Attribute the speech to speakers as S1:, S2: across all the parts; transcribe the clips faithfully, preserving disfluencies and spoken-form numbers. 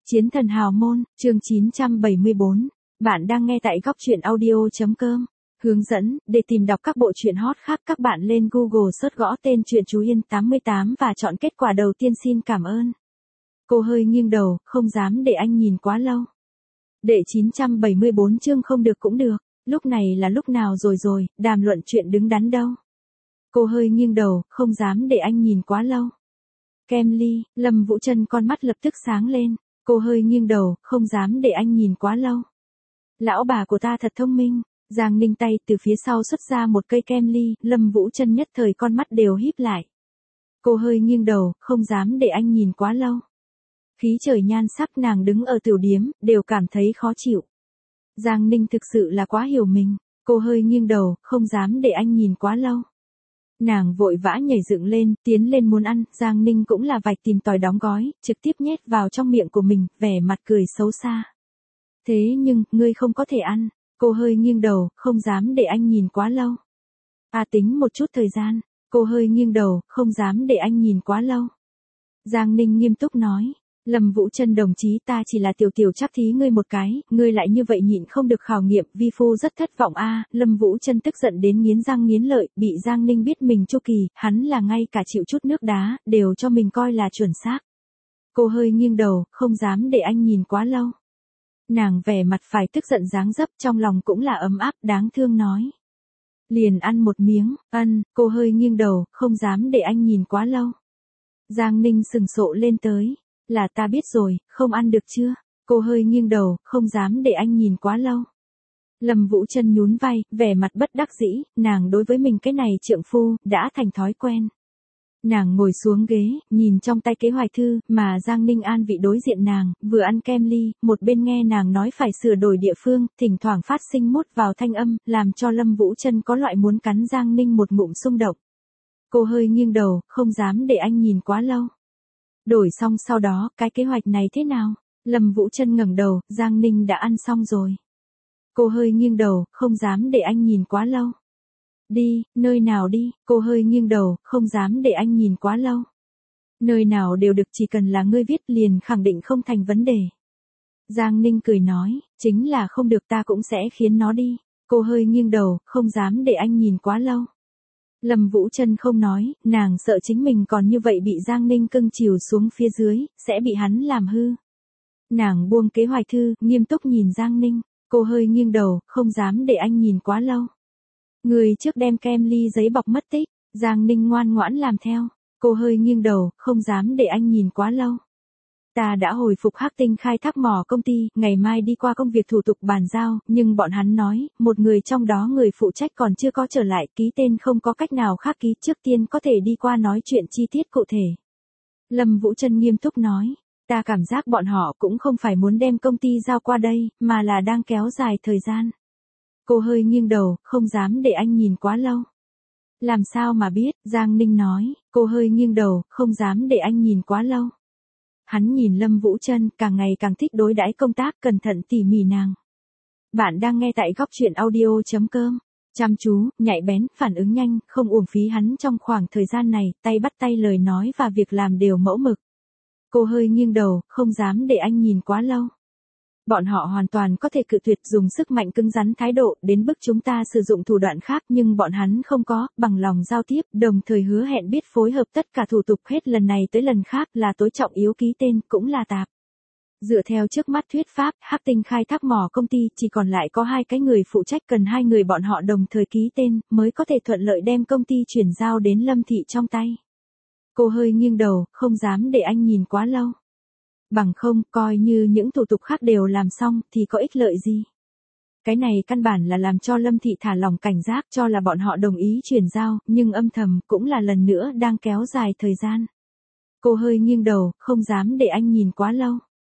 S1: Chiến thần hào môn, chương chín trăm bảy mươi bốn. Bạn đang nghe tại góc truyện audio.com. Hướng dẫn, để tìm đọc các bộ truyện hot khác các bạn lên Google search gõ tên truyện Chú Yên tám mươi tám và chọn kết quả đầu tiên. Xin cảm ơn. Cô hơi nghiêng đầu, không dám để anh nhìn quá lâu. Đệ chín trăm bảy mươi bốn chương không được cũng được, lúc này là lúc nào rồi rồi, đàm luận chuyện đứng đắn đâu. Cô hơi nghiêng đầu, không dám để anh nhìn quá lâu. Kem ly, Lâm Vũ Trân con mắt lập tức sáng lên. Cô hơi nghiêng đầu, không dám để anh nhìn quá lâu. Lão bà của ta thật thông minh. Giang Ninh tay từ phía sau xuất ra một cây kem ly, Lâm Vũ Trân nhất thời con mắt đều híp lại. Cô hơi nghiêng đầu, không dám để anh nhìn quá lâu. Khí trời nhan sắc nàng đứng ở tiểu điếm, đều cảm thấy khó chịu. Giang Ninh thực sự là quá hiểu mình. Cô hơi nghiêng đầu, không dám để anh nhìn quá lâu. Nàng vội vã nhảy dựng lên, tiến lên muốn ăn, Giang Ninh cũng là vạch tìm tòi đóng gói, trực tiếp nhét vào trong miệng của mình, vẻ mặt cười xấu xa. Thế nhưng, ngươi không có thể ăn. Cô hơi nghiêng đầu, không dám để anh nhìn quá lâu. À tính một chút thời gian. Cô hơi nghiêng đầu, không dám để anh nhìn quá lâu. Giang Ninh nghiêm túc nói. Lâm Vũ Trân đồng chí, ta chỉ là tiểu tiểu trắc thí ngươi một cái, ngươi lại như vậy nhịn không được khảo nghiệm, vi phu rất thất vọng a. Lâm Vũ Trân tức giận đến nghiến răng nghiến lợi, bị Giang Ninh biết mình chu kỳ, hắn là ngay cả chịu chút nước đá, đều cho mình coi là chuẩn xác. Cô hơi nghiêng đầu, không dám để anh nhìn quá lâu. Nàng vẻ mặt phải tức giận dáng dấp, trong lòng cũng là ấm áp, đáng thương nói. Liền ăn một miếng, ăn, cô hơi nghiêng đầu, không dám để anh nhìn quá lâu. Giang Ninh sừng sộ lên tới. Là ta biết rồi, không ăn được chưa? Cô hơi nghiêng đầu, không dám để anh nhìn quá lâu. Lâm Vũ Trân nhún vai, vẻ mặt bất đắc dĩ, nàng đối với mình cái này trượng phu, đã thành thói quen. Nàng ngồi xuống ghế, nhìn trong tay kế hoạch thư, mà Giang Ninh an vị đối diện nàng, vừa ăn kem ly, một bên nghe nàng nói phải sửa đổi địa phương, thỉnh thoảng phát sinh mốt vào thanh âm, làm cho Lâm Vũ Trân có loại muốn cắn Giang Ninh một ngụm xung động. Cô hơi nghiêng đầu, không dám để anh nhìn quá lâu. Đổi xong sau đó, cái kế hoạch này thế nào? Lâm Vũ Trân ngẩng đầu, Giang Ninh đã ăn xong rồi. Cô hơi nghiêng đầu, không dám để anh nhìn quá lâu. Đi, nơi nào đi? Cô hơi nghiêng đầu, không dám để anh nhìn quá lâu. Nơi nào đều được, chỉ cần là ngươi viết liền khẳng định không thành vấn đề. Giang Ninh cười nói, chính là không được ta cũng sẽ khiến nó đi. Cô hơi nghiêng đầu, không dám để anh nhìn quá lâu. Lâm Vũ Trân không nói, nàng sợ chính mình còn như vậy bị Giang Ninh cưng chiều xuống phía dưới, sẽ bị hắn làm hư. Nàng buông kế hoạch thư, nghiêm túc nhìn Giang Ninh, cô hơi nghiêng đầu, không dám để anh nhìn quá lâu. Người trước đem kem ly giấy bọc mất tích, Giang Ninh ngoan ngoãn làm theo, cô hơi nghiêng đầu, không dám để anh nhìn quá lâu. Ta đã hồi phục Hắc Tinh khai thác mỏ công ty, ngày mai đi qua công việc thủ tục bàn giao, nhưng bọn hắn nói, một người trong đó người phụ trách còn chưa có trở lại, ký tên không có cách nào khác ký, trước tiên có thể đi qua nói chuyện chi tiết cụ thể. Lâm Vũ Trân nghiêm túc nói, ta cảm giác bọn họ cũng không phải muốn đem công ty giao qua đây, mà là đang kéo dài thời gian. Cô hơi nghiêng đầu, không dám để anh nhìn quá lâu. Làm sao mà biết, Giang Ninh nói, cô hơi nghiêng đầu, không dám để anh nhìn quá lâu. Hắn nhìn Lâm Vũ Trân, càng ngày càng thích đối đãi công tác, cẩn thận tỉ mỉ nàng. Bạn đang nghe tại góc truyện audio.com. Chăm chú, nhạy bén, phản ứng nhanh, không uổng phí hắn trong khoảng thời gian này, tay bắt tay lời nói và việc làm đều mẫu mực. Cô hơi nghiêng đầu, không dám để anh nhìn quá lâu. Bọn họ hoàn toàn có thể cự tuyệt dùng sức mạnh cứng rắn thái độ đến bức chúng ta sử dụng thủ đoạn khác, nhưng bọn hắn không có, bằng lòng giao tiếp, đồng thời hứa hẹn biết phối hợp tất cả thủ tục hết lần này tới lần khác, là tối trọng yếu ký tên, cũng là tạp. Dựa theo trước mắt thuyết pháp, Hắc Tinh khai thác mỏ công ty chỉ còn lại có hai cái người phụ trách, cần hai người bọn họ đồng thời ký tên, mới có thể thuận lợi đem công ty chuyển giao đến Lâm Thị trong tay. Cô hơi nghiêng đầu, không dám để anh nhìn quá lâu. Bằng không, coi như những thủ tục khác đều làm xong, thì có ích lợi gì? Cái này căn bản là làm cho Lâm Thị thả lỏng cảnh giác, cho là bọn họ đồng ý chuyển giao, nhưng âm thầm, cũng là lần nữa đang kéo dài thời gian. Cô hơi nghiêng đầu, không dám để anh nhìn quá lâu.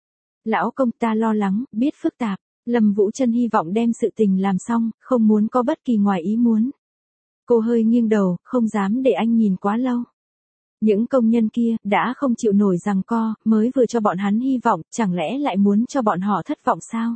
S1: Lão công, ta lo lắng, biết phức tạp. Lâm Vũ Trân hy vọng đem sự tình làm xong, không muốn có bất kỳ ngoài ý muốn. Cô hơi nghiêng đầu, không dám để anh nhìn quá lâu. Những công nhân kia, đã không chịu nổi giằng co, mới vừa cho bọn hắn hy vọng, chẳng lẽ lại muốn cho bọn họ thất vọng sao?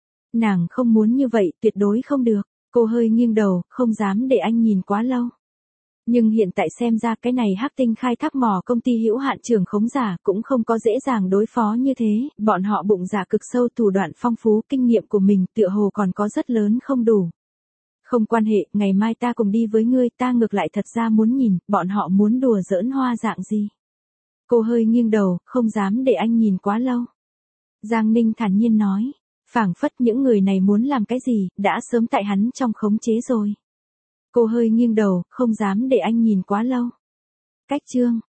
S1: Nàng không muốn như vậy, tuyệt đối không được. Cô hơi nghiêng đầu, không dám để anh nhìn quá lâu. Nhưng hiện tại xem ra cái này Hắc Tinh khai thác mỏ công ty hữu hạn trưởng khống giả cũng không có dễ dàng đối phó như thế, bọn họ bụng dạ cực sâu, thủ đoạn phong phú, kinh nghiệm của mình tựa hồ còn có rất lớn không đủ. Không quan hệ, ngày mai ta cùng đi với ngươi, ta ngược lại thật ra muốn nhìn, bọn họ muốn đùa giỡn hoa dạng gì. Cô hơi nghiêng đầu, không dám để anh nhìn quá lâu. Giang Ninh thản nhiên nói, phảng phất những người này muốn làm cái gì, đã sớm tại hắn trong khống chế rồi. Cô hơi nghiêng đầu, không dám để anh nhìn quá lâu. Cách chương